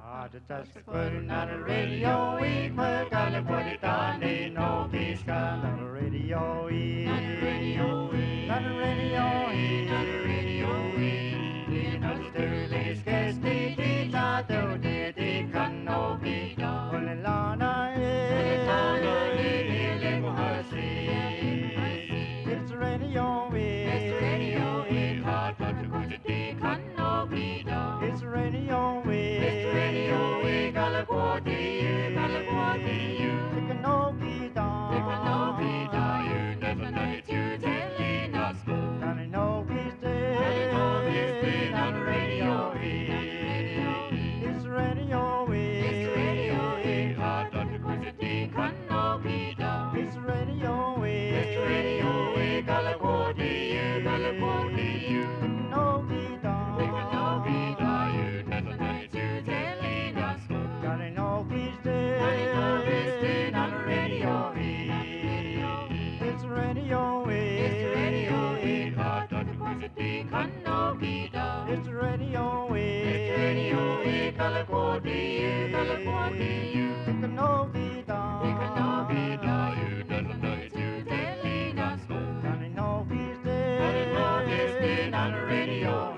Putting on the radio, we put on the put it on, ain't no peace on the radio, on the radio, on the radio, on the radio, in the Sturley's guest, they thought they can no be done. Well, Lana, it's the radio, it's the radio, hard but the good they can no be done. It's the radio, it's the radio, California, they can no be done. They can no be done. You never know it, you telling us more. Down in Oakie's Day, on the radio, it's the radio, it's the radio, hard but the good they can no be done. It's the radio, it's the radio, California, no be done. They can no be done. You never know it, you telling us more. Down in Oakie's Day, on the radio, it's the radio, it's the radio, hard but the good they can no be done. It's the radio, California, they can no be done. They can no be done. You never know it, you telling us more. Down in Oakie's Day, on the radio.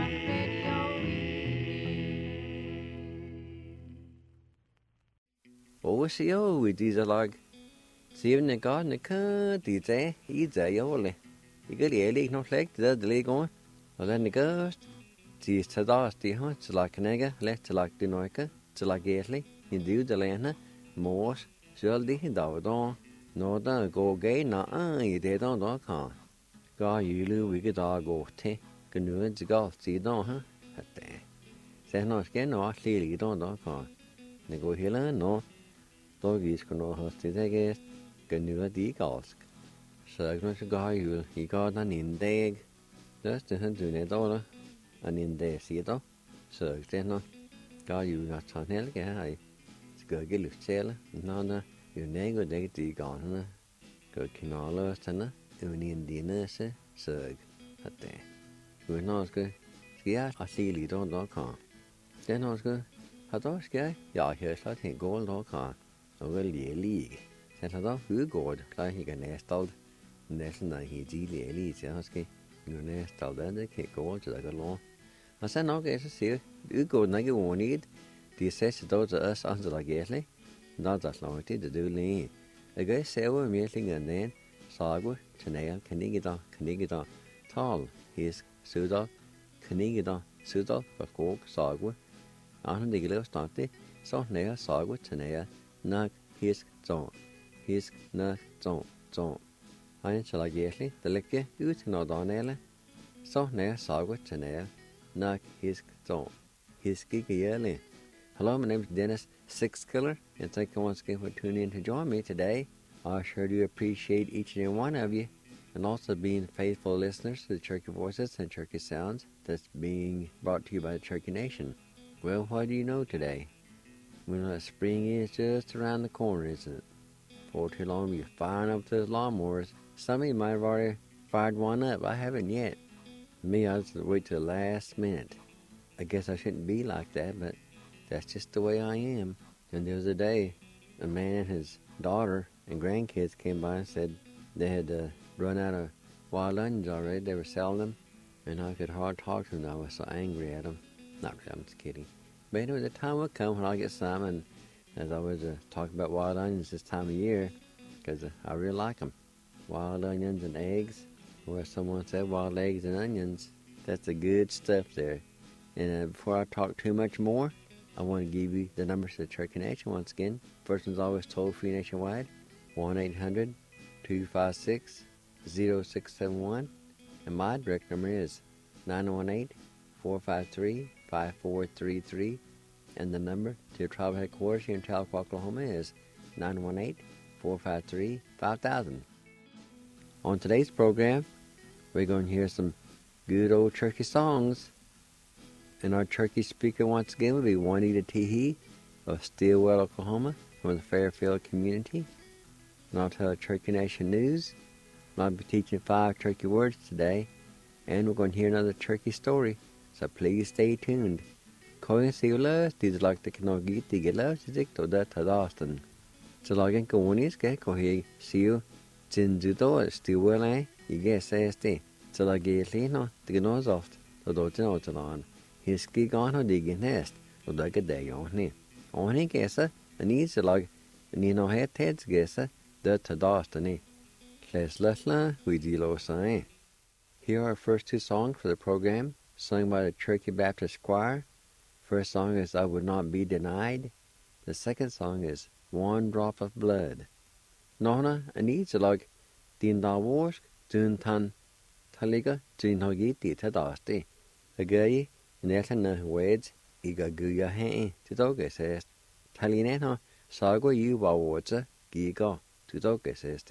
Åsio i disse lag. Sivne garne ka de te I te jole. Ikke det ikke nok slægt det ligger. Og den gøst. De tadas de har til lag knægge, let til lag de nøjke, til lag gæslig. I div de lene, mors, selv de dag da. Når der går gæna I det da kan. Ga jule ikke da gå til. Gnød til galt side da, ha? Hatte. Så når skal nå slige da kan. Det går hele nå. Dog skal nå hos til det gæst. Gnød de galsk. Så når skal ga jul, I ga den indæg. Løste han du ned da. En indæg side. Så det nå. Ga jul at han helge her. Skal ikke lyst til. Nå da. Jo næg og dæg de garne. Gå knaløst henne. Uden indine se. Så hatte. Men nå skal jeg sige lidt om det kan. Den nå skal har dog skal jeg hører til gård da kan. Og vel lige. Den har dog udgået klar ikke næstalt. Næsten er helt lige til at skal. Nu næstalt det kan gå til at gå. Og så nok så siger udgået ikke ordentligt. De sætter dog til os andre der gæslig. Nå der slår det det lige. Jeg gør selv mere ting den. Sagu til kan ikke da. Tal hisk Sudal, Knigida, Sudal, Bakog, Sagu. Annen de glæder snart så nære Sagu til nære, nak, hisk, nak, zon. Ein skal jeg gæslig, det ligger ud til Nordanale. Så nære Sagu til nære, nak, hisk, zon. Hisk ikke jærlig. Hello, my name is Dennis Sixkiller, and thank you once again for tuning in to join me today. I sure do appreciate each and every one of you. And also being faithful listeners to the Cherokee Voices and Cherokee Sounds that's being brought to you by the Cherokee Nation. Well, what do you know today? We know that spring is just around the corner, isn't it? For too long, you're firing up those lawnmowers. Some of you might have already fired one up. I haven't yet. Me, I just wait till the last minute. I guess I shouldn't be like that, but that's just the way I am. And there was a day, a man and his daughter and grandkids came by and said they had run out of wild onions already. They were selling them, and I could hardly talk to them. I was so angry at them. Not really, I'm just kidding. But anyway, the time will come when I'll get some, and as I was talking about wild onions this time of year, because I really like them. Wild onions and eggs, or as someone said, wild eggs and onions. That's the good stuff there. And before I talk too much more, I want to give you the numbers to the Cherokee Nation once again. First one's always toll-free nationwide, 1-800-256-0671, and my direct number is 918-453-5433, and the number to your tribal headquarters here in Tahlequah, Oklahoma is 918-453-5000. On today's program, we're going to hear some good old Cherokee songs, and our Cherokee speaker once again will be Juanita Teehee of Stillwell, Oklahoma, from the Fairfield community. And I'll tell Cherokee Nation news. I'll be teaching 5 Cherokee words today, and we're going to hear another Cherokee story, so please stay tuned. Coin Sealers, these like the Knogi, the Gillers, to that Tadaston. So like in Conis, get Cohi, Seal, Jinjudo, still well, you guess, says the. So like a Lino, the nose off, the Dotin on. His ski on or digging nest, or like a day on him. On he guesser, and he's like, Nino head heads guesser, that Tadaston. Les Lesla, we deal sign. Here are our first two songs for the program, sung by the Cherokee Baptist Choir. First song is I Would Not Be Denied. The second song is One Drop of Blood. Nona, needs like Din Da Warsk, Jun Tan, Taliga, Jun Hogiti, Tadasti. A gay, Netana Weds, Iga Guya Hain, Tidoga says. Talinena, Sago Yuba Water, Giga, Tidoga says.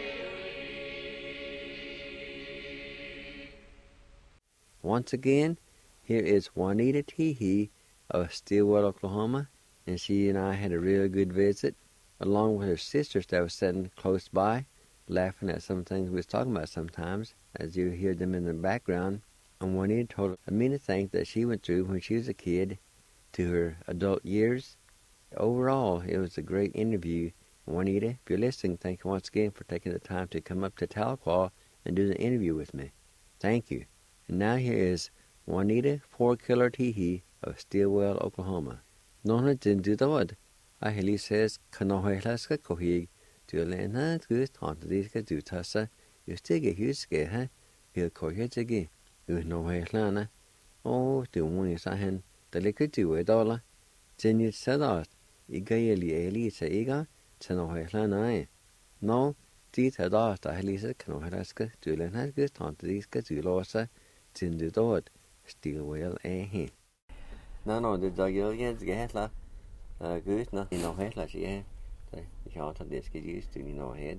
Once again, Here is Juanita Teehee of Stillwell, Oklahoma, and she and I had a real good visit, along with her sisters that was sitting close by, laughing at some things we was talking about sometimes, as you hear them in the background. And Juanita told me the things that she went through when she was a kid to her adult years. Overall, it was a great interview. Juanita, if you're listening, thank you once again for taking the time to come up to Tahlequah and do the interview with me. Thank you. And now here is Juanita 4-Killer Teehee of Stillwell, Oklahoma. Nona didn't do the word. I hear says, Kanohelaska Kohig, to Lena, good on the Diska do Tassa, you still get huge, huh? He'll call you again. You know where Lana. Oh, the one is a hand, the liquid do it all. Then you said out, Igaeli Eli Saiga, Tanohe Lana. No, Dita Dasta Helisa Kanohelaska, to Lena, good on the Diska do Losa, didn't do the word. Stillwell, eh? No, the dog again, get la. Good, nothing, no head, like she had. The shot of this get used to, head.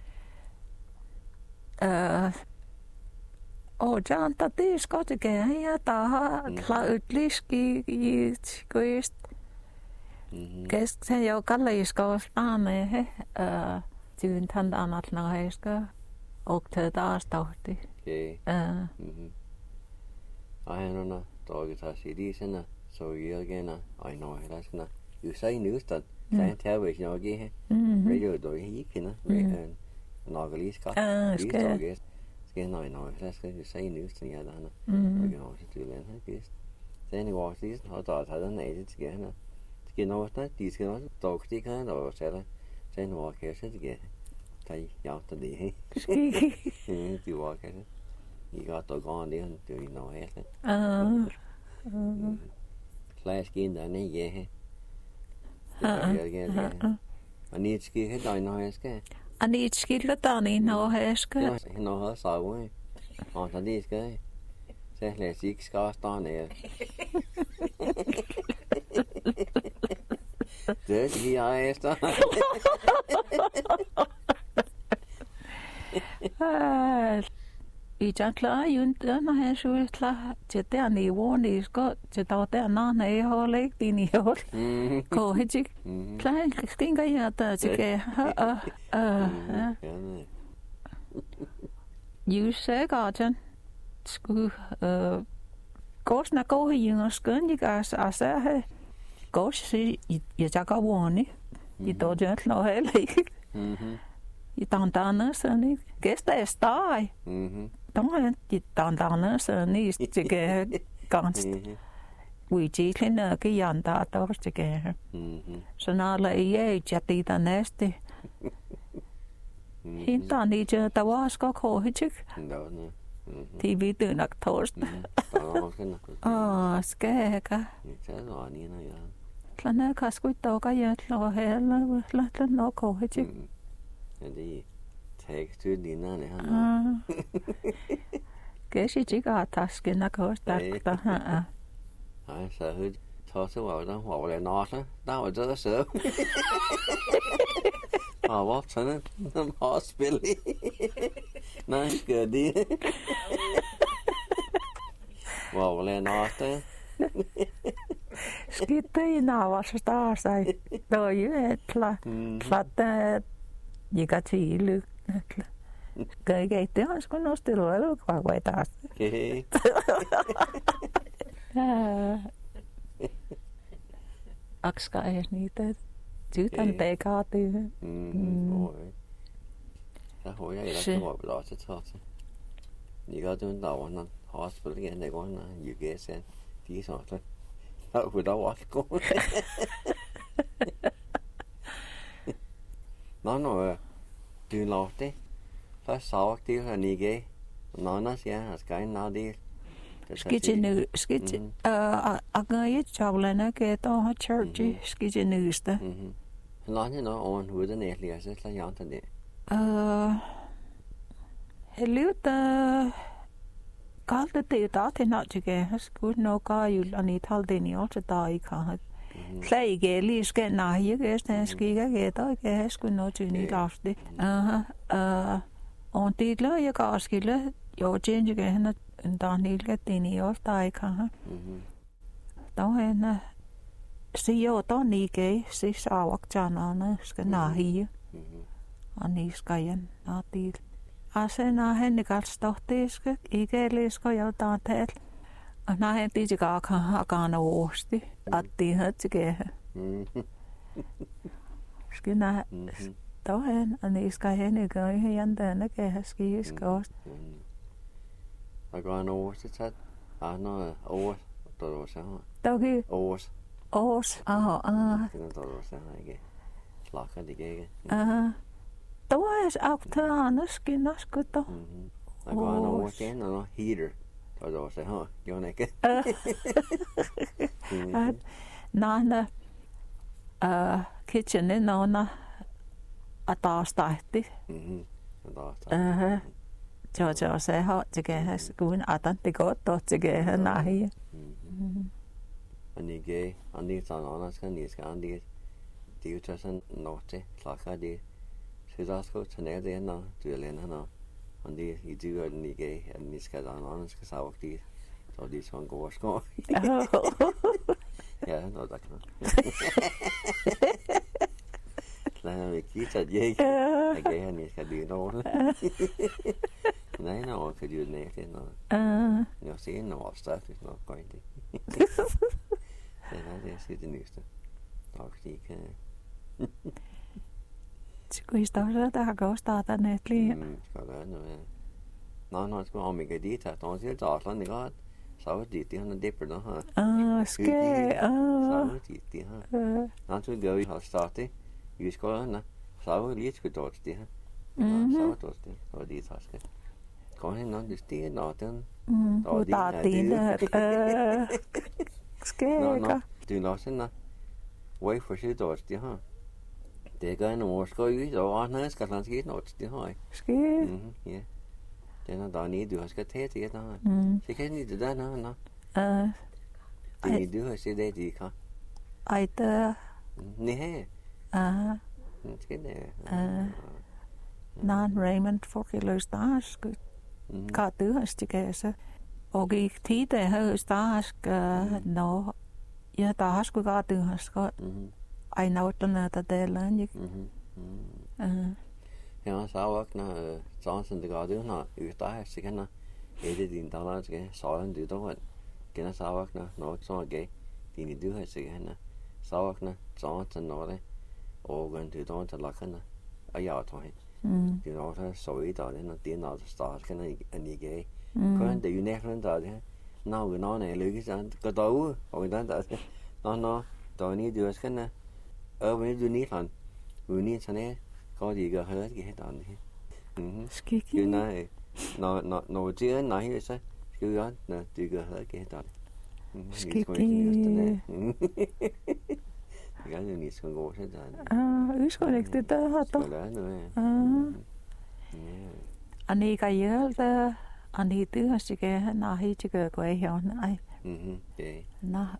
John, that is got again, yeah, that cloud liski, it's quest. Guess, say, your color is goes on, to intend on at Naheska, Octa Dastarty. Okay. I don't know, dog is a CD, so you again, I know that's not. You say news that television again, radio do he can, Nogalis cut, these dogs. Skin, I know, that's good. You say news to the other, we're going to do that. Then he walks these, I thought I don't need it again. You know what that? These dogs, they kind of seller. Then walk here, says again. Take out the day. You walk here. You got to go on there and do you know anything? Class skin down there, yeah. I need ski head, I know it's good. I need skill down in no haska. You know her so way. On the disc, eh? Say, let's see, scars down there. Dirty eyes down. I just klar junta na här så klar det där nivån är ska det där när nej har lekt in i år. Gå hit. Klar skinga jag där det You say garden skulle gå snakke gå i en skøn jeg altså her gå se jeg tager vågne I dog just nå heller I dandana sådan gæster er steg Don't I dandana sådan I stikke gansk vi tjener ke yanda der stikke så når jeg det der næste Hinta nije der var skal gå hit TV từ nặc thos skal ka Lana ka skuit to ka ya lo he la no ko he chi det takes to dinner ne han Ke si chi ka taske na ko ta ha Nej så hud så var der hvor der nå så der var det så hvor sådan en hospital Nej skal det Hvor der nå så Skitte I nava så der sig der jo et platte jeg kan til Kan jeg det han skulle nå stille eller hvad der Akska er nite utan bäka det. Så har jag det var bra så så. Ni går du då när hospital igen det går när you get sen. De så så. Ja, hur då var det? Nå, du låter. Først så det her nige. Nå, når jeg skal ind når det Skitje agaye chavlana ke to church skitje nusta. Lande no on huden egentlig så så janta det. Heluta kalde det da til natje skud no ka jul ani tal det ni også da I kan. Slæge lige skal nej jeg skal skikke da jeg skud no til ni lafte. Og det lå jeg gaskille jo change again in Daniel tini of tai ka. Đó là CEO đó ni cái sĩ sao hoặc cha nó cái nào hi anh đi cái anh nó đi sẽ na hen cái start cái cái les cái yêu ta thế na hen đi chỉ cái nó osti đi hết cái cái na đó hen anh đi cái hen cái hiện tại nó cái cái cái cái nó osti thật nó osti todo sao đâu cái osti Os, cái nó todo sao cái lạc cái đó là auch thà nó skin nó cứ đó cái nó osti nó heater todo sao yo này cái nó kitchen nó ta starti cho sẽ họ chỉ cái cũng tận thì có tốt chỉ cái này anh đi sang nó cái này cái anh đi tiêu cho sang nó chứ là cái đi sự ra số cho nên thế nó chủ lên nó anh đi itu anh đi cái đó nó cái sao đi rồi đi sang go score ya nó đặc là việc kỹ thuật gì cái anh đi cái điều nó này nó cái điều này thế nó sẽ nó start nó coi đi det är det nysta. Taktik. Skulle stå där gå starta netli. Ska göra nu. Nå ska ha mig dit att de ser Dalsland det går. Så dit det han dipper då. Ska. Så dit det han. Nå så går vi har startat. Vi ska na. Så lite ska då det. Så då det. Så dit har ska. Kan han någon det nå den. Då det. Ska. Du nå sen na. Way for shit då det ha. Det går nog ska ju då han ska han ska något det har. Ska. Ja. Den er der nede, du har skal tage til der. Så kan ni det der nå. Det du har set det de kan. Ej der. Nej. Skal det. Nan Raymond for kilos dags. Kan du har stikke og gik tid der har dags nå. Ja, der har sgu godt du har skal. Ej nå den der delen ikke. Ja, så vakna Johnson det går det nå ut der så kan er det din der skal så han det då kan så vakna nå så gay din du har så kan så vakna Johnson nå det og kan du då til lakana og jeg tror han det nå så så i der den det nå start kan en gay kan det jo næsten der det nå nå nej lykke så går der og den der nå der ni du skal men du ni han du ni sådan có gì cơ hết cái hết toàn đi cái này nó chưa nói sao cái đó là từ cơ hết cái hết toàn cái này nghĩ xong rồi hết rồi usko lekti ta hato ani ka yelta ani tu hasike na hi chike ko hion ai na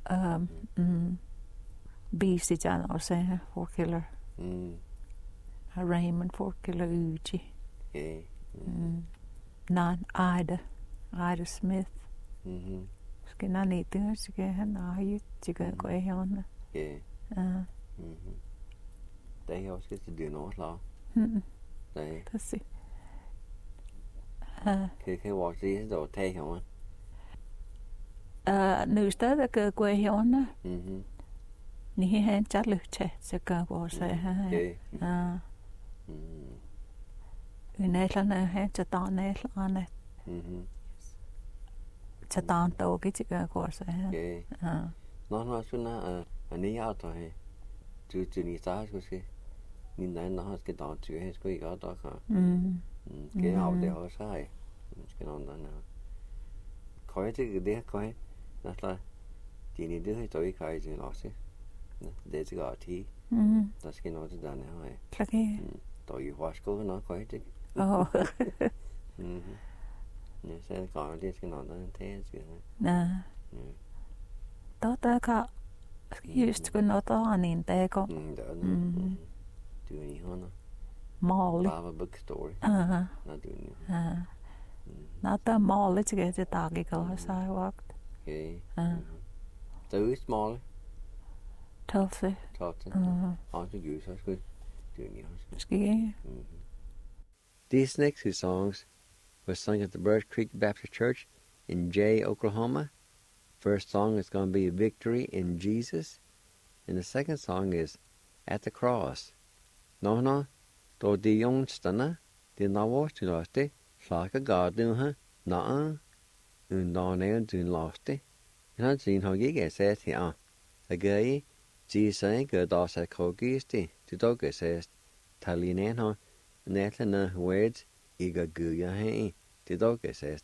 bisi jan or say for killer Raymond for killer uchi nan Ida Smith skina ni tu hasike na hi chike ko hion đây là cái điều nó lo đây thật sự cái hoạt gì rồi thay không nữ tới là cơ quê hión á ni hen chát lực chết sẽ cơ bỏ sẽ ha này là này hen cho tao này là này cho tao tao cái chữ cơ bỏ sẽ nó xuống na anh ấy áo thôi chú ni sao cái nhìn này nó cái tao chú hết cái đó cả cái áo để họ sai cái nó đó coi cái đấy coi nó là thì ni đứa tôi cái gì nó chứ để cái gọi thì đó cái nó thì đàn này cái tôi hóa school nó coi chứ nên sẽ còn cái nó thế chứ đó ta cả just kun ota niin teko Doing it, huh? Molly Baba bookstore. Not doing it. Not the mall, let's get the dog go on the sidewalk. Okay. So small. Tulsi. Totten. On to goose. That's good. Doing you. Ski. These next two songs were sung at the Birch Creek Baptist Church in Jay, Oklahoma. First song is going to be Victory in Jesus. And the second song is At the Cross. No, to the young stunner, the novel to lost it, like a garden, huh? No, and down there to lost it. And I've seen how you get said here. A guy, Jesus ain't good, that's a cogisty, to dog it says, Talin, huh? Netlana words, Iga Guya, hey, the dog it says,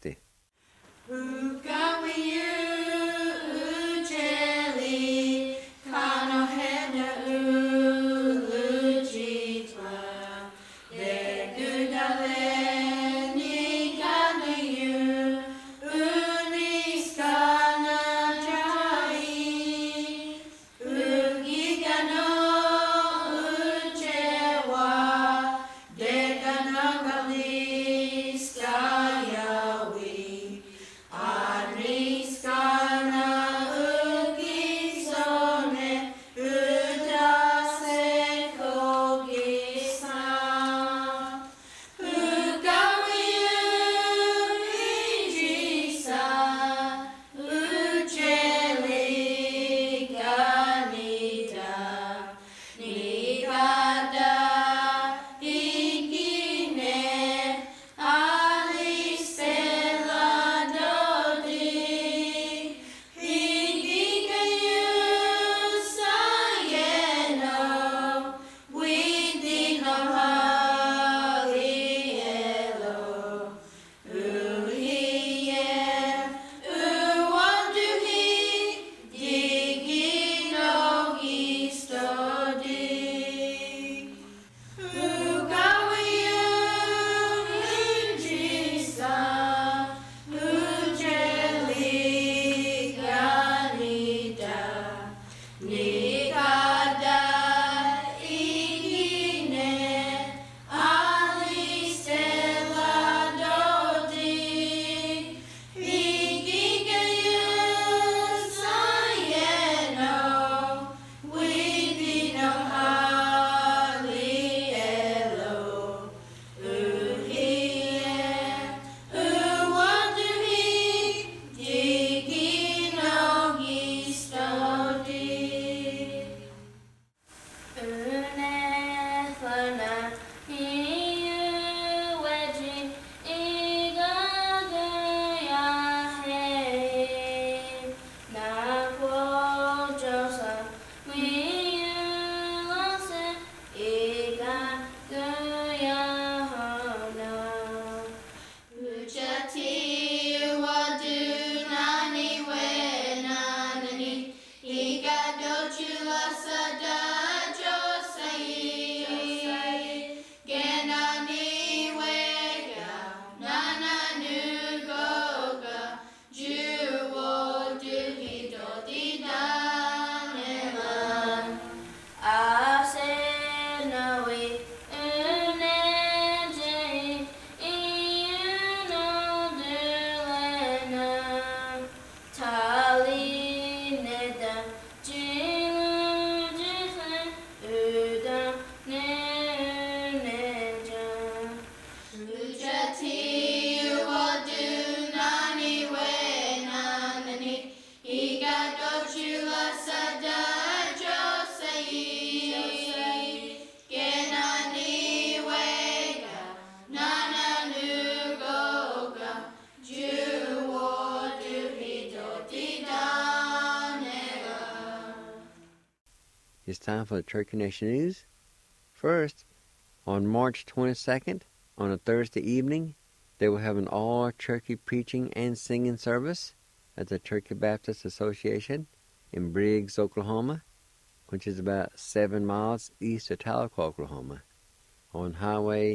It's time for the Turkey Nation News. First, on March 22nd, on a Thursday evening, they will have an all-turkey preaching and singing service at the Turkey Baptist Association in Briggs, Oklahoma, which is about 7 miles east of Tahlequah, Oklahoma, on Highway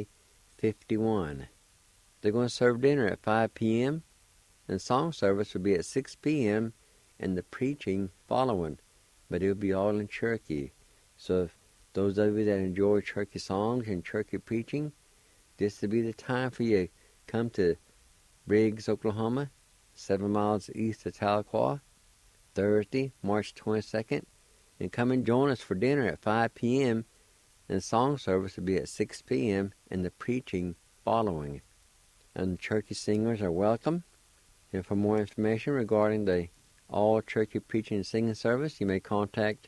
51. They're going to serve dinner at 5 p.m., and song service will be at 6 p.m., and the preaching following. But it will be all in Cherokee. So if those of you that enjoy Cherokee songs and Cherokee preaching, this will be the time for you to come to Briggs, Oklahoma, 7 miles east of Tahlequah, Thursday, March 22nd. And come and join us for dinner at 5 p.m. and song service will be at 6 p.m. and the preaching following. And turkey singers are welcome. And for more information regarding the all-turkey preaching and singing service, you may contact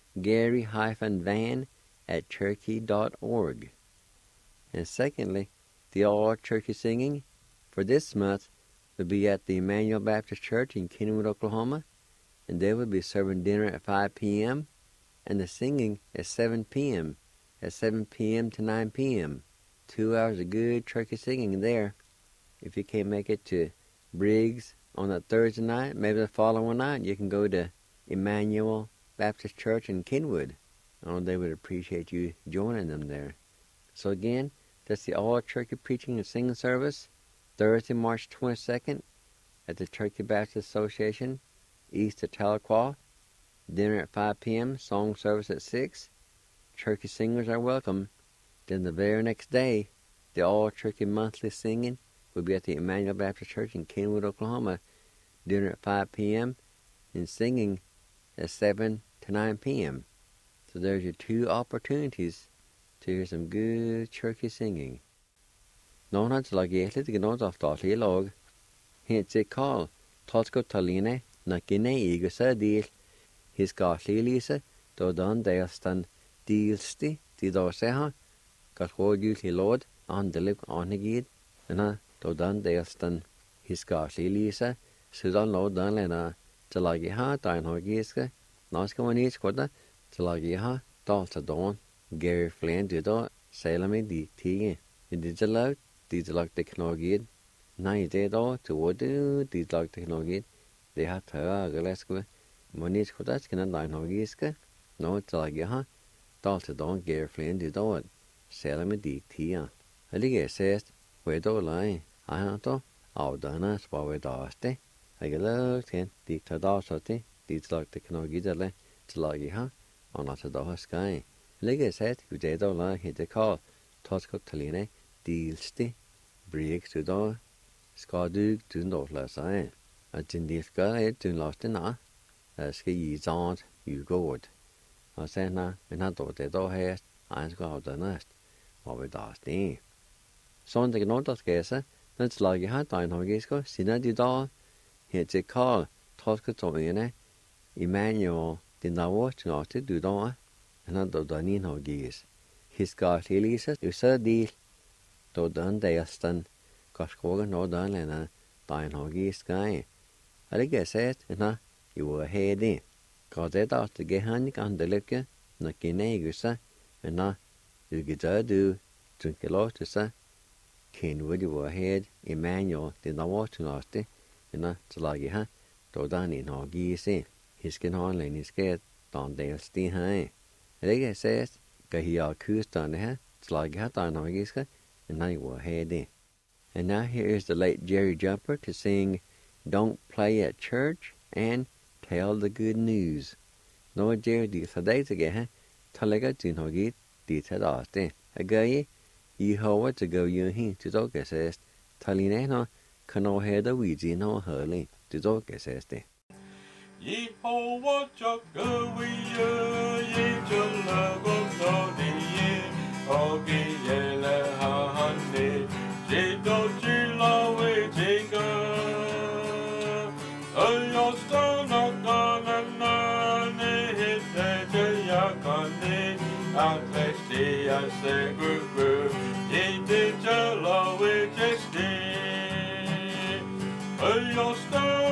Gary-Van@turkey.org. And secondly, the all-turkey singing for this month will be at the Emmanuel Baptist Church in Kenwood, Oklahoma, and they will be serving dinner at 5 p.m. and the singing at 7 p.m. at 7 p.m. to 9 p.m. 2 hours of good turkey singing there. If you can't make it to Briggs on that Thursday night, maybe the following night, you can go to Emmanuel Baptist Church in Kenwood. Oh, they would appreciate you joining them there. So again, that's the all-turkey preaching and singing service, Thursday, March 22nd, at the Turkey Baptist Association, east of Tahlequah. Dinner at 5 p.m., song service at 6. Turkey singers are welcome. Then the very next day, the all-turkey monthly singing will be at the Emmanuel Baptist Church in Kenwood, Oklahoma. Dinner at 5 p.m. and singing at 7 to 9 p.m. So there's your 2 opportunities to hear some good turkey singing. Nån har slag egentligen till något av statliga lag. Helt sig Karl, Tosko Taline, Nakine Igasa deal, his gatli lisa, då dan deastan dealsti, de då seha, gat hodjul hi lord, andelip anegid, na då dan deastan his gatli lisa, sudan lord dan lena, talagi ha, dain hogiska, naska manis koda, talagi ha, dalta don, Gary Flynn du då, selami di tige, indijalag, dijalag teknologid, nej det då, tuodu, dijalag teknologid, det har tøa galeska, manis koda skina dain hogiska, no talagi ha, dalta don Gary Flynn du då, selami di tige. Alige sest, wedo lai, ahanto, avdana spawe daste, agalag ten, diktada soti, dijalag teknologid ale, talagi ha, anata da sky. Lige sett, udedo la hite call, Tosko Taline, dealsti, Briggs du da, skadug du la sai. A jindilka du lost na, ski yi zant, you good. A sena, men han do det då häst, han ska ha den näst, vad vi dasti. Sånt det nåt att gäsa, den slag jag hade en hogisko, sina du da, hite call, Tosko Taline, Emmanuel, din da watch not du da. Han då danin har gis. His gat Elisa, usa deal. Då dan deastan, kaskoga no dan lena, dain har gis gai. Alige sett, na, you were heady. Gat det att ge hanik andelukke, na ginegusa, na, ugida du, tunkelotusa. Kenwood you were head, Emmanuel, did not watch nasty, na, talagi ha, då danin har gisi. His can han len his get, dan deasti hai. Lige says, Gahia Kustan ha, slag hat on Hogiska, and I will head in. And now here is the late Jerry Jumper to sing Don't Play at Church and Tell the Good News. No Jerry di Sadays again, Talaga Jin Hogit, di Tadaste. A guy, you how to go you hin to Doga says, Talineno, Cano head a weezy no hurling, to Doga says. Yehovah Chakawiya, Yechalagotodi, Ogiyela Hahane, Jedo Chilawe Jega, Ayostana Kanana, Hitayakane, Atlesti Aseguru, Yechalagwe Jesti, Ayostana.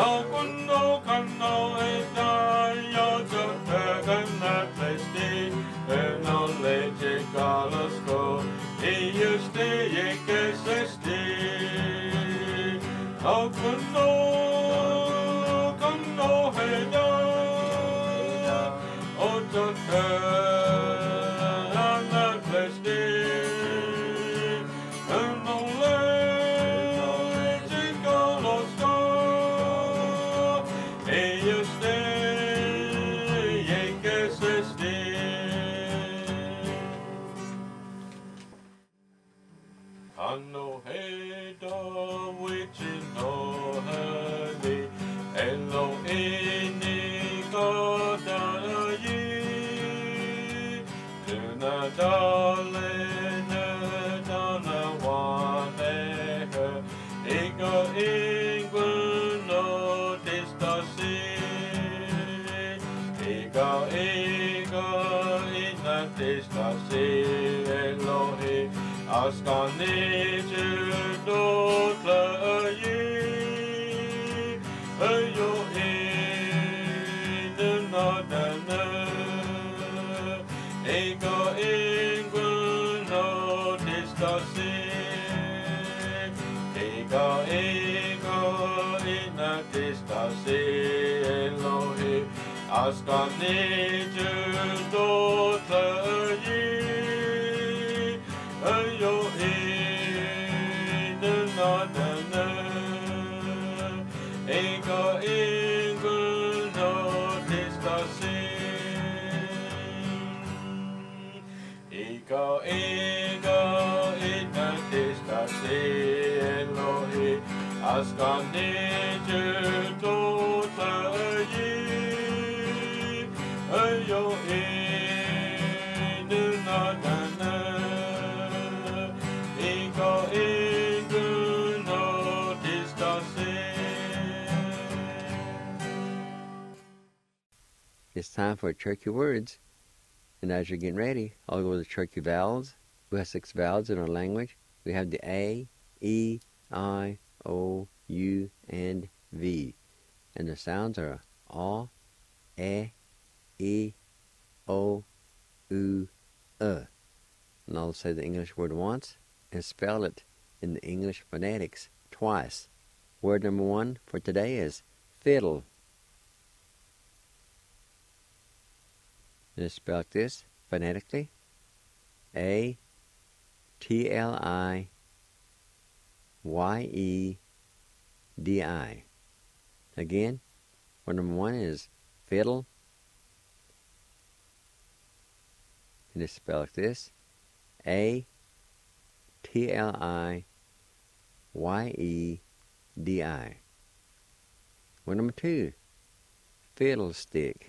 No Ano heda which is no hurry, elo ini koda ye, duna dale duna wane her, ego inguno distasi, ego ina distasi Elohi. Askani dotla ye, ayo nadana, ego inguno distasi, ego ina distasi Elohi. Askani dotla ye. Ayo nadana, ego inguno distasi, ego ina distasi Elohi. Askani dotla ye, ayo nadana. It's time for Cherokee words. And as you're getting ready, I'll go with the Cherokee vowels. We have 6 vowels in our language. We have the A, E, I, O, U, and V. And the sounds are A, E, O, U, And I'll say the English word once and spell it in the English phonetics twice. Word number 1 for today is fiddle. And it's spelled this phonetically. A-T-L-I-Y-E-D-I. Again, word number 1 is fiddle. And it's spelled like this. A-T-L-I-Y-E-D-I. Word number 2, fiddlestick.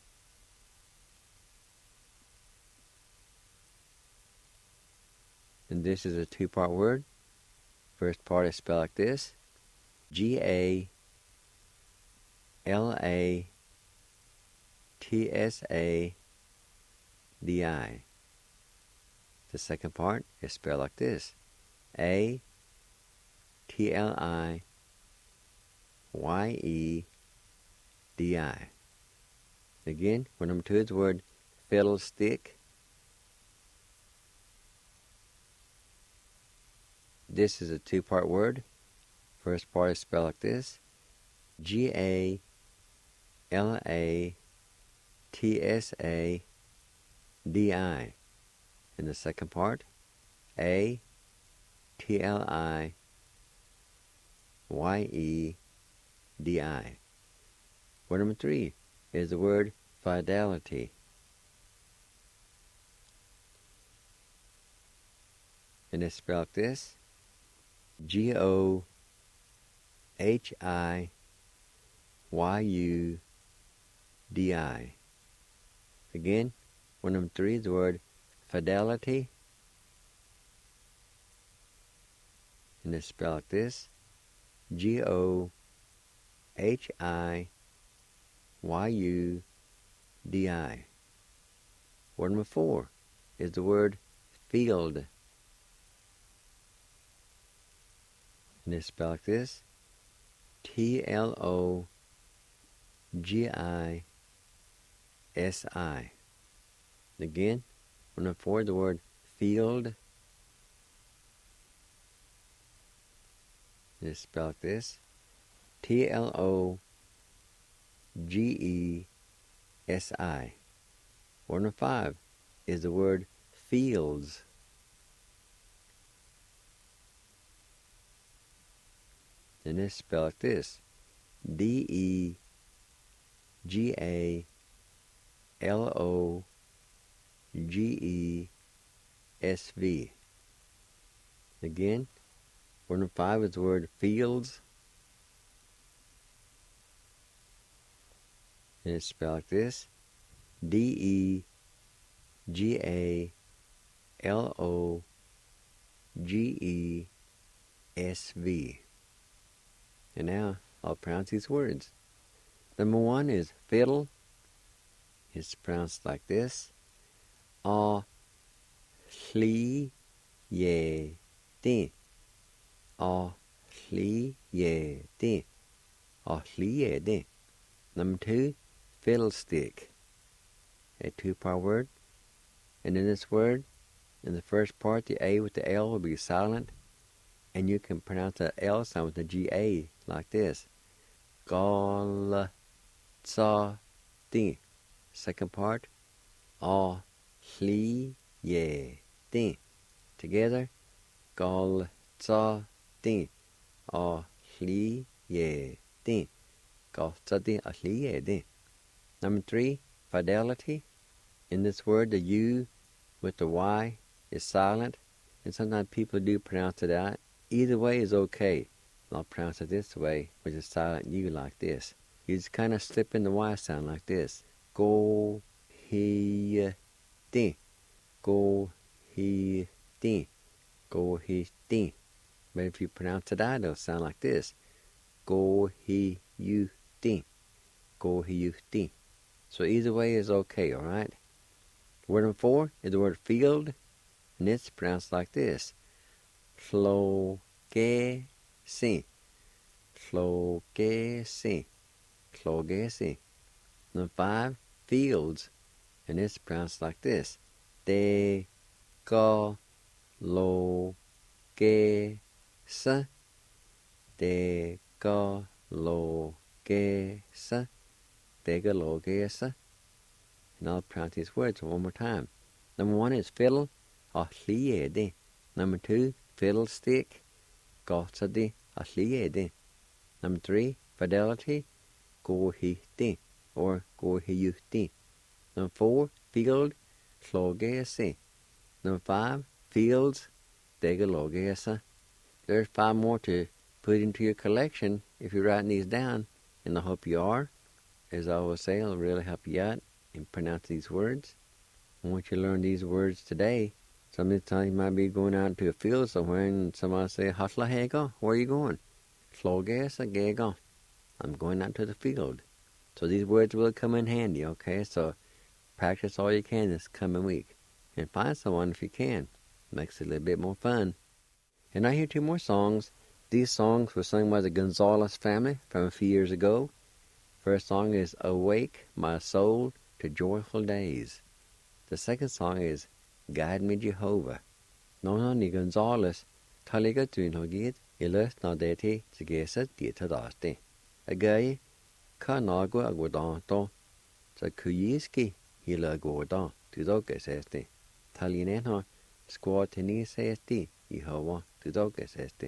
And this is a 2-part word. First part is spelled like this. G-A-L-A-T-S-A-D-I. The second part is spelled like this. A-T-L-I-Y-E-D-I. Again, word number 2 is the word fiddlestick. This is a 2-part word. First part is spelled like this. G-A-L-A-T-S-A-D-I. And the second part, A-T-L-I-Y-E-D-I. Word number 3 is the word fidelity. And it's spelled like this. G-O-H-I-Y-U-D-I. Again, word number 3 is the word fidelity. And it's spelled like this. G-O-H-I-Y-U-D-I. Word number 4 is the word field. And it's spelled like this. T-L-O-G-I-S-I. Again, word number 4 is the word field. And it's spelled like this. T-L-O-G-E-S-I. Word number 5 is the word fields. And it's spelled like this. D-E-G-A-L-O-G-E-S-V. Again, Word number 5 is the word fields. And it's spelled like this. DEGALOGESV. And now I'll pronounce these words. Number 1 is fiddle. It's pronounced like this. A-hli-ye-din. A-hli-ye-din. A-hli-ye-din. Number 2, fiddlestick. A 2-part word. And in this word, in the first part, the A with the L will be silent. And you can pronounce the L sound with the G-A like this. Gal-za-din. Second part, A-hli-ye-din. Together, gal-za-din. A-hli-ye-din. Gal-za-din, A-hli-ye-din. Number 3, fidelity. In this word, the U with the Y is silent, and sometimes people do pronounce it out. Either way is okay. I'll pronounce it this way, which is silent U like this. You just kind of slip in the Y sound like this. Go-he-din. Go-he-din. Go-he-din. But if you pronounce it out, it'll sound like this. Go-he-you-din. Go-he-you-din. So either way is okay, alright? Word number 4 is the word field, and it's pronounced like this. Hlo-ge-sin. Hlo-ge-sin. Hlo-ge-sin. Number 5, fields, and it's pronounced like this. De-ga-lo-ge-sa. De-ga-lo-ge-sa. De-ga-lo-ge-sa. And I'll pronounce these words one more time. Number 1 is fiddle. A-hli-ye-din. Number 2, fiddlestick. Gal-za-din. A-hli-ye-din. Number 3, fidelity. Go-he-din. Or go-he-you-din. Number 4, field. Hlo-ge-sin. Number 5, fields. De-ga-lo-ge-sa. There's 5 more to put into your collection if you're writing these down, and I hope you are. As I always say, it'll really help you out and pronounce these words. I want you to learn these words today. Sometimes you might be going out into a field somewhere and somebody say, Hatla hega, where are you going? Hlogesa gega. I'm going out to the field. So these words will come in handy, okay? So practice all you can this coming week. And find someone if you can. Makes it a little bit more fun. And I hear 2 more songs. These songs were sung by the Gonzalez family from a few years ago. First song is Awake My Soul to Joyful Days. The second song is Guide Me Jehovah. Nona ni Gonzalez taliga tuin hogit ilus na deti tigesa dietadaste. Agay ka nagwa agwadanto sa kuyiski hila agwadan tudoke seste. Talinena squatini sesti Jehovah tudoke seste.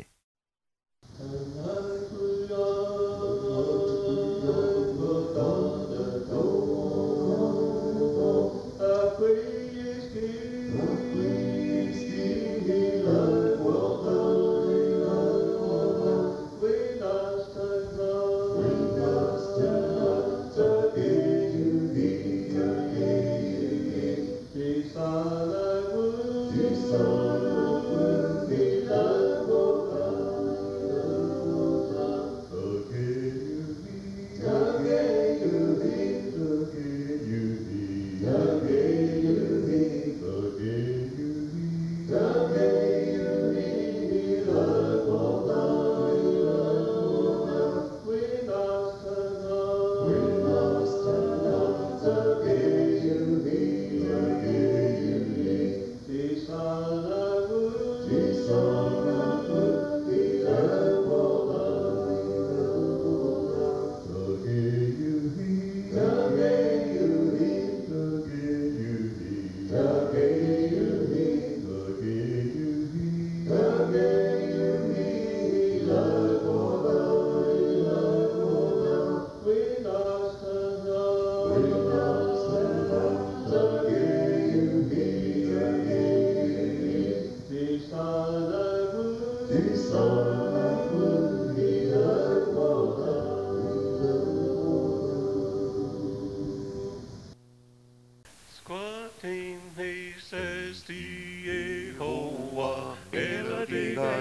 Squatting places the Yehovah, Eladiga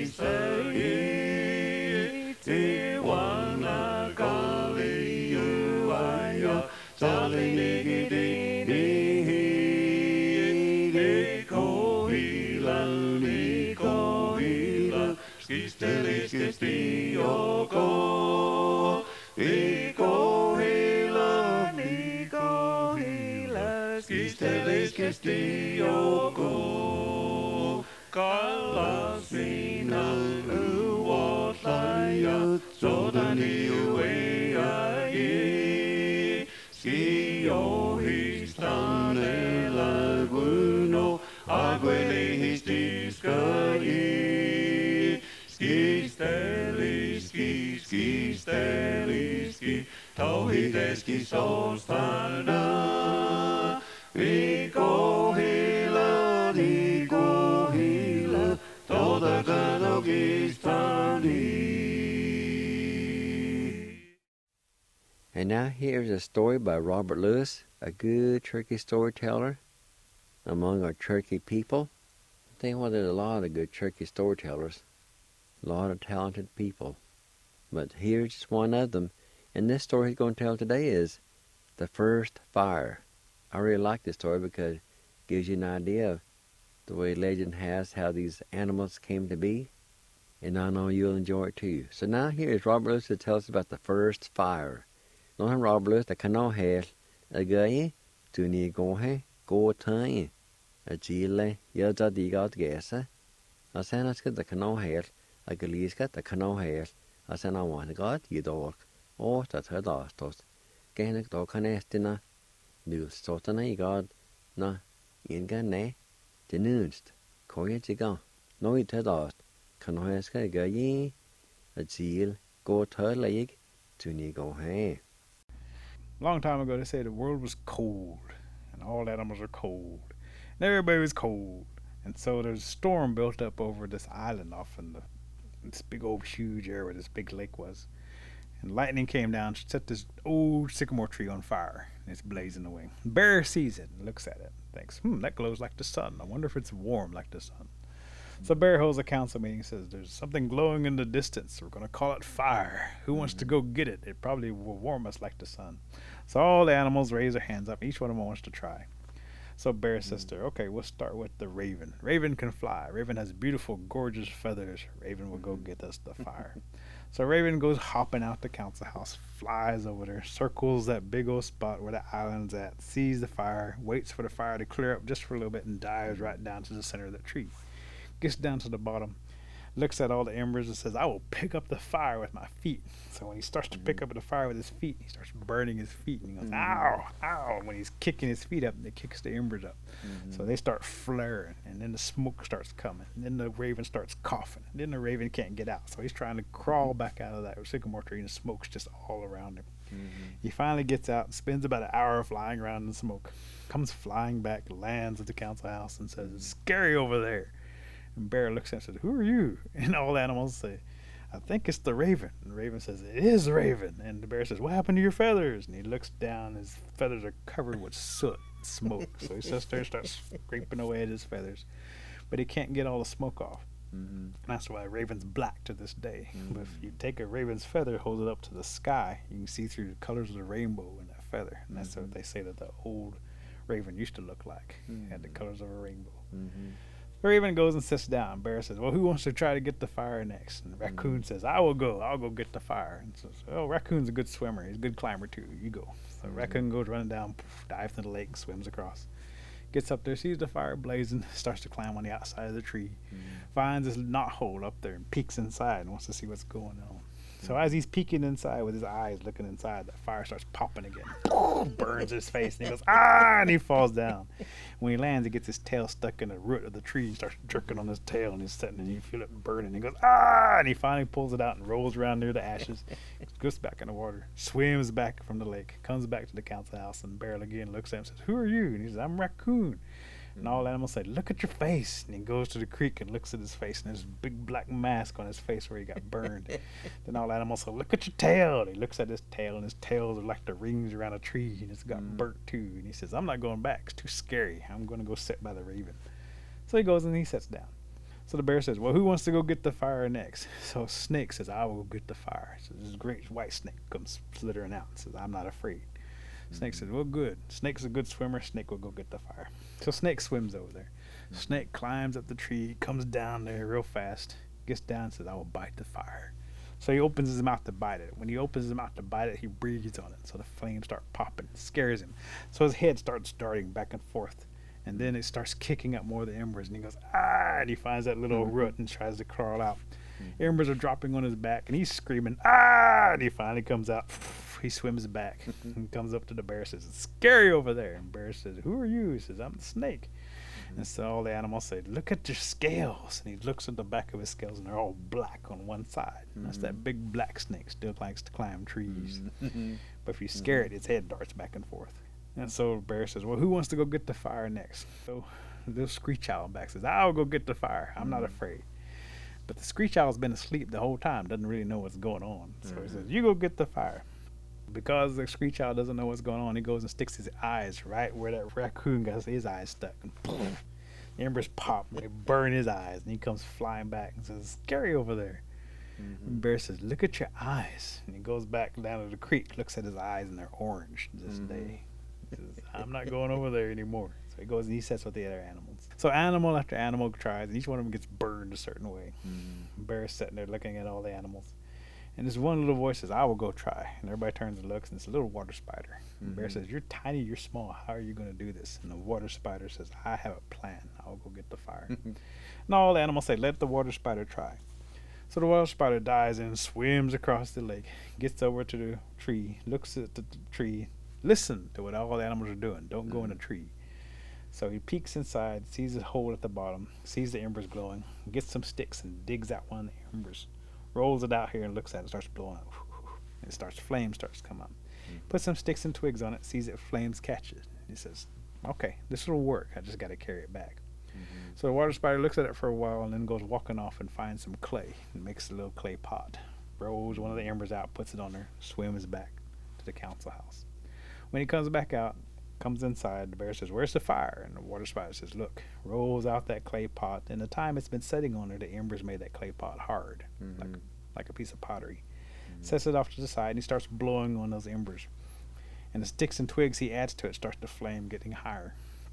Isai, Tiwana Kali Uaya, Salinigi Nikohila, Skistelis Kistioko, Skistelis Kistioko, Kalasina Uwataya, Sodani Ueai, Skio Histane Laguno, Aguele Histiskai, Skisteliski, Tohideski Solstana, Nikohila, toda Gadogistani. And now here's a story by Robert Lewis, a good Cherokee storyteller among our Cherokee people. I tell you what, there's a lot of good Cherokee storytellers, a lot of talented people. But here's just one of them. And this story he's going to tell today is The First Fire. I really like this story because it gives you an idea of the way legend has how these animals came to be. And I know you'll enjoy it too. So now here is Robert Lewis to tell us about the first fire. Nå han Robert Lewis, the canal here, a guy, to ni go he, go time. A chile, yada di got gesa. I said, I got the canal here, a galiska, the canal here. I said, I want to got you dog. Oh, that's her dastos. Ganek dog canestina. Nu stotana I got, na, inga ne, the nunst. Koya chiga. No, it had asked. Can I ask a guy, a chile, go to her leg, to ni go he. A long time ago, they said the world was cold, and all animals are cold, and everybody was cold. And so there's a storm built up over this island off in this big old huge area where this big lake was. And lightning came down, set this old sycamore tree on fire, and it's blazing away. Bear sees it and looks at it and thinks, that glows like the sun. I wonder if it's warm like the sun. So Bear holds a council meeting and says, there's something glowing in the distance. We're going to call it fire. Who wants to go get it? It probably will warm us like the sun. So all the animals raise their hands up. Each one of them wants to try. So Bear's sister, okay, we'll start with the raven. Raven can fly. Raven has beautiful, gorgeous feathers. Raven will go get us the fire. So Raven goes hopping out the council house, flies over there, circles that big old spot where the island's at, sees the fire, waits for the fire to clear up just for a little bit, and dives right down to the center of the tree. Gets down to the bottom, looks at all the embers and says, I will pick up the fire with my feet. So when he starts to pick up the fire with his feet, he starts burning his feet. And he goes, ow, ow. And when he's kicking his feet up, it kicks the embers up. So they start flaring, and then the smoke starts coming. And then the raven starts coughing. And then the raven can't get out. So he's trying to crawl back out of that sycamore tree, and the smoke's just all around him. He finally gets out, spends about an hour flying around in the smoke, comes flying back, lands at the council house, and says, it's scary over there. And Bear looks at him and says, who are you? And all the animals say, I think it's the raven. And the raven says, it is the raven. And the bear says, what happened to your feathers? And he looks down, his feathers are covered with soot, smoke. So he sits there and starts scraping away at his feathers. But he can't get all the smoke off. And that's why raven's black to this day. But if you take a raven's feather, hold it up to the sky, you can see through the colors of the rainbow in that feather. And that's what they say that the old raven used to look like. Had the colors of a rainbow. The raven goes and sits down. Bear says, well, who wants to try to get the fire next? And Raccoon says, I will go. I'll go get the fire. And says, oh, Raccoon's a good swimmer. He's a good climber, too. You go. So Raccoon goes running down, dives into the lake, swims across. Gets up there, sees the fire blazing, starts to climb on the outside of the tree. Finds this knothole up there and peeks inside and wants to see what's going on. So as he's peeking inside with his eyes looking inside, the fire starts popping again. Burns his face, and he goes, ah, and he falls down. When he lands, he gets his tail stuck in the root of the tree and starts jerking on his tail, and he's sitting and you feel it burning. He goes, ah, and he finally pulls it out and rolls around near the ashes, goes back in the water, swims back from the lake, comes back to the council house, and Bear again looks at him and says, who are you? And he says, I'm Raccoon. And all animals say, look at your face. And he goes to the creek and looks at his face, and there's a big black mask on his face where he got burned. Then all animals say, look at your tail. And he looks at his tail, and his tails are like the rings around a tree, and it's got burnt too. And he says, I'm not going back. It's too scary. I'm going to go sit by the raven. So he goes and he sits down. So the bear says, well, who wants to go get the fire next? So Snake says, I will go get the fire. So this great white snake comes slithering out and says, I'm not afraid. Snake says, well, good. Snake's a good swimmer. Snake will go get the fire. So Snake swims over there. Snake climbs up the tree, comes down there real fast, gets down and says, I will bite the fire. So he opens his mouth to bite it. When he opens his mouth to bite it, he breathes on it. So the flames start popping. It scares him. So his head starts darting back and forth. And then it starts kicking up more of the embers. And he goes, ah! And he finds that little root and tries to crawl out. Embers are dropping on his back. And he's screaming, ah! And he finally comes out. He swims back and comes up to the bear and says, it's scary over there. And bear says, who are you? He says, I'm the snake. And so all the animals say, look at your scales. And he looks at the back of his scales, and they're all black on one side. And that's that big black snake. Still likes to climb trees. But if you scare it, its head darts back and forth. And so the bear says, well, who wants to go get the fire next? So the screech owl back says, I'll go get the fire. I'm not afraid. But the screech owl's been asleep the whole time, doesn't really know what's going on. So he says, you go get the fire. Because the screech owl doesn't know what's going on, he goes and sticks his eyes right where that raccoon got his eyes stuck. And boom, the embers pop and they burn his eyes. And he comes flying back and says, it's scary over there. And bear says, look at your eyes. And he goes back down to the creek, looks at his eyes, and they're orange this day. He says, I'm not going over there anymore. So he goes and he sits with the other animals. So animal after animal tries, and each one of them gets burned a certain way. Bear's sitting there looking at all the animals. And this one little voice says, I will go try. And everybody turns and looks, and it's a little water spider. And Bear says, you're tiny, you're small. How are you going to do this? And the water spider says, I have a plan. I'll go get the fire. And all the animals say, let the water spider try. So the water spider dives and swims across the lake, gets over to the tree, looks at the tree, listen to what all the animals are doing. Don't go in the tree. So he peeks inside, sees a hole at the bottom, sees the embers glowing, gets some sticks and digs out one of the embers. Rolls it out here and looks at it, starts blowing up. And flames starts to come up. Puts some sticks and twigs on it, sees it, flames catch it. He says, okay, this will work. I just got to carry it back. So the water spider looks at it for a while and then goes walking off and finds some clay and makes a little clay pot. Rolls one of the embers out, puts it on there, swims back to the council house. When he comes back out, comes inside, the bear says, where's the fire? And the water spider says, look, rolls out that clay pot. And the time it's been sitting on there, the embers made that clay pot hard, like a piece of pottery. Sets it off to the side, and he starts blowing on those embers. And the sticks and twigs he adds to it starts to flame, getting higher.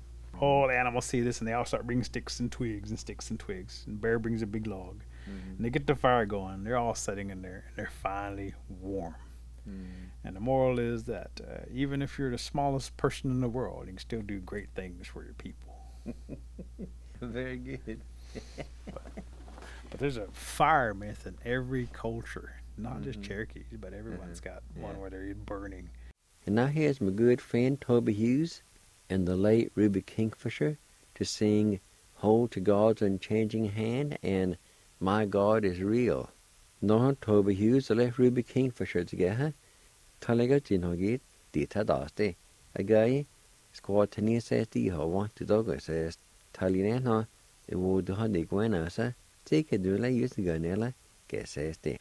All the animals see this, and they all start bringing sticks and twigs and sticks and twigs. And Bear brings a big log. And they get the fire going. They're all sitting in there, and they're finally warm. And the moral is that even if you're the smallest person in the world, you can still do great things for your people. Very good. But there's a fire myth in every culture, not just Cherokees, but everyone's got one where they're burning. And now here's my good friend Toby Hughes and the late Ruby Kingfisher to sing Hold to God's Unchanging Hand and My God is Real. No Toby Hughes og late Ruby Kingfisher together. Talaga tinogit dita daste. Agai squad tani says the ho want to dog says Talina no it would do honey gwena sa take a dula use the ganela que says the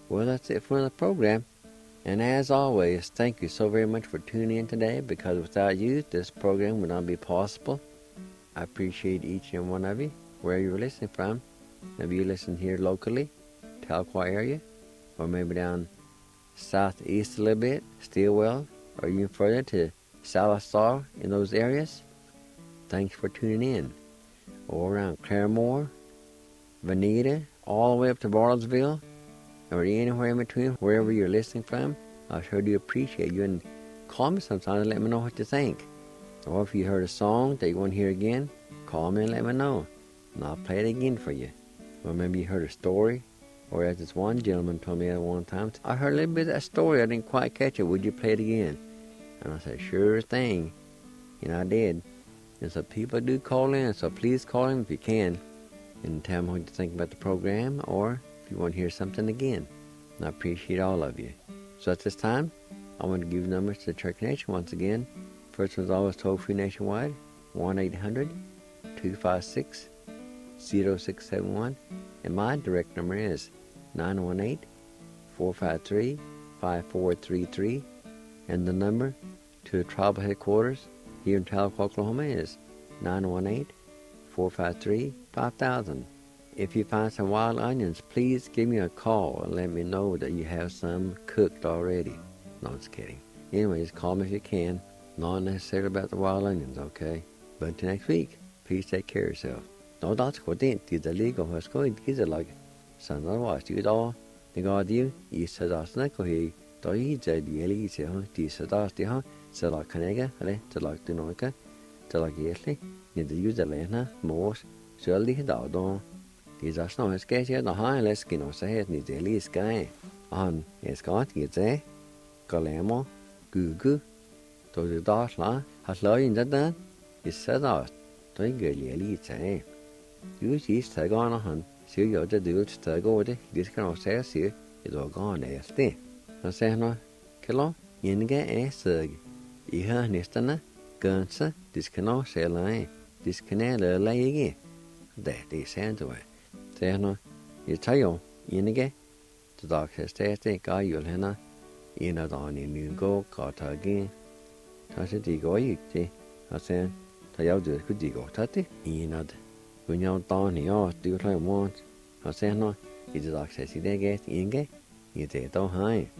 Well, that's it for the program. And as always, thank you so very much for tuning in today, because without you, this program would not be possible. I appreciate each and one of you, where you're listening from. Maybe you listen here locally, Tahlequah area, or maybe down southeast a little bit, Stillwell, or even further to Sallisaw in those areas. Thanks for tuning in. Or around Claremore, Veneta, all the way up to Bartlesville, or anywhere in between, wherever you're listening from. I sure do appreciate you, and call me sometimes and let me know what you think. Or if you heard a song that you want to hear again, call me and let me know, and I'll play it again for you. Or maybe you heard a story, or as this one gentleman told me at one time, I heard a little bit of that story, I didn't quite catch it, would you play it again? And I said, sure thing, and I did. And so people do call in, so please call in if you can, and tell me what you think about the program, or if you want to hear something again. And I appreciate all of you. So at this time, I want to give you numbers to the Church Nation once again. First one's always toll-free nationwide, 1-800-256-0671. And my direct number is 918-453-5433. And the number to the tribal headquarters here in Tahlequah, Oklahoma is 918-453-5000. If you find some wild onions, please give me a call and let me know that you have some cooked already. No, I'm just kidding. Anyways, call me if you can. Not necessarily about the wild onions, okay? But until next week, please take care of yourself. Nå, da skal det til det ligger og skal ikke lag. Så når var det da, det går det i så der snakker vi, da I det de lige til han, de så der de har, så der kan ikke, eller så lag det noget, så lag egentlig, det jo det lærne, mors, så lige der da. Det der snart skal jeg da have eller skal noget så her, det lige skal. Han jeg skal det, kalemo, gugu. Då det där slår, har slår in det i sådär, då är det lite så. Du sist tag on han, så jag det du tag over det, det ska nog säga sig, det då går nästa. Så säger han, "Kilo, inga är sög. I har nästan ganska, det ska nog säga, det ska nära läge." Det säger då. Säger han, "Jag tar ju inga, det då ska det gå ju henne, innan då ni nu går kartagen." 사실 이거 있지. 사실 다야도 그 이거 타티 이나드. 그냥 다니요. 뒤로 뭐 사실 너 이제 access 되게 인게 이제 또 하이.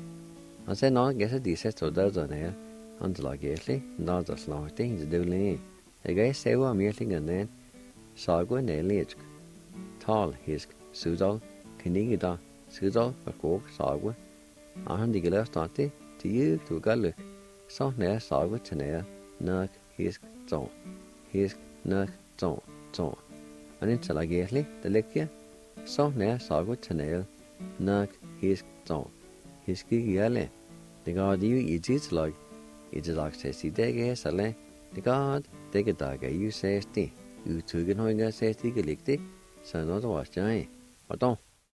사실 너 계속 디세트 더더네. 안들라게리 나도 슬라우티 이제 들리. 이게 세워 미팅은 사고 내리지. tal hisk sudal knigida sudal 꼭 사고. 아한 디글어 스타티 뒤에 두갈르. Så nær saget til nær, nok hisk zon, hisk nok zon, zon. Og den taler gærlig, der ligger, så nær saget til nær, nok hisk zon, hisk ikke alle. Det går det jo i tidslag, i det lagt til sig dække sale, det går det kan dager jo sæs det, udtrykken højner sæs det ikke ligge, så når du var stjerne, og dog.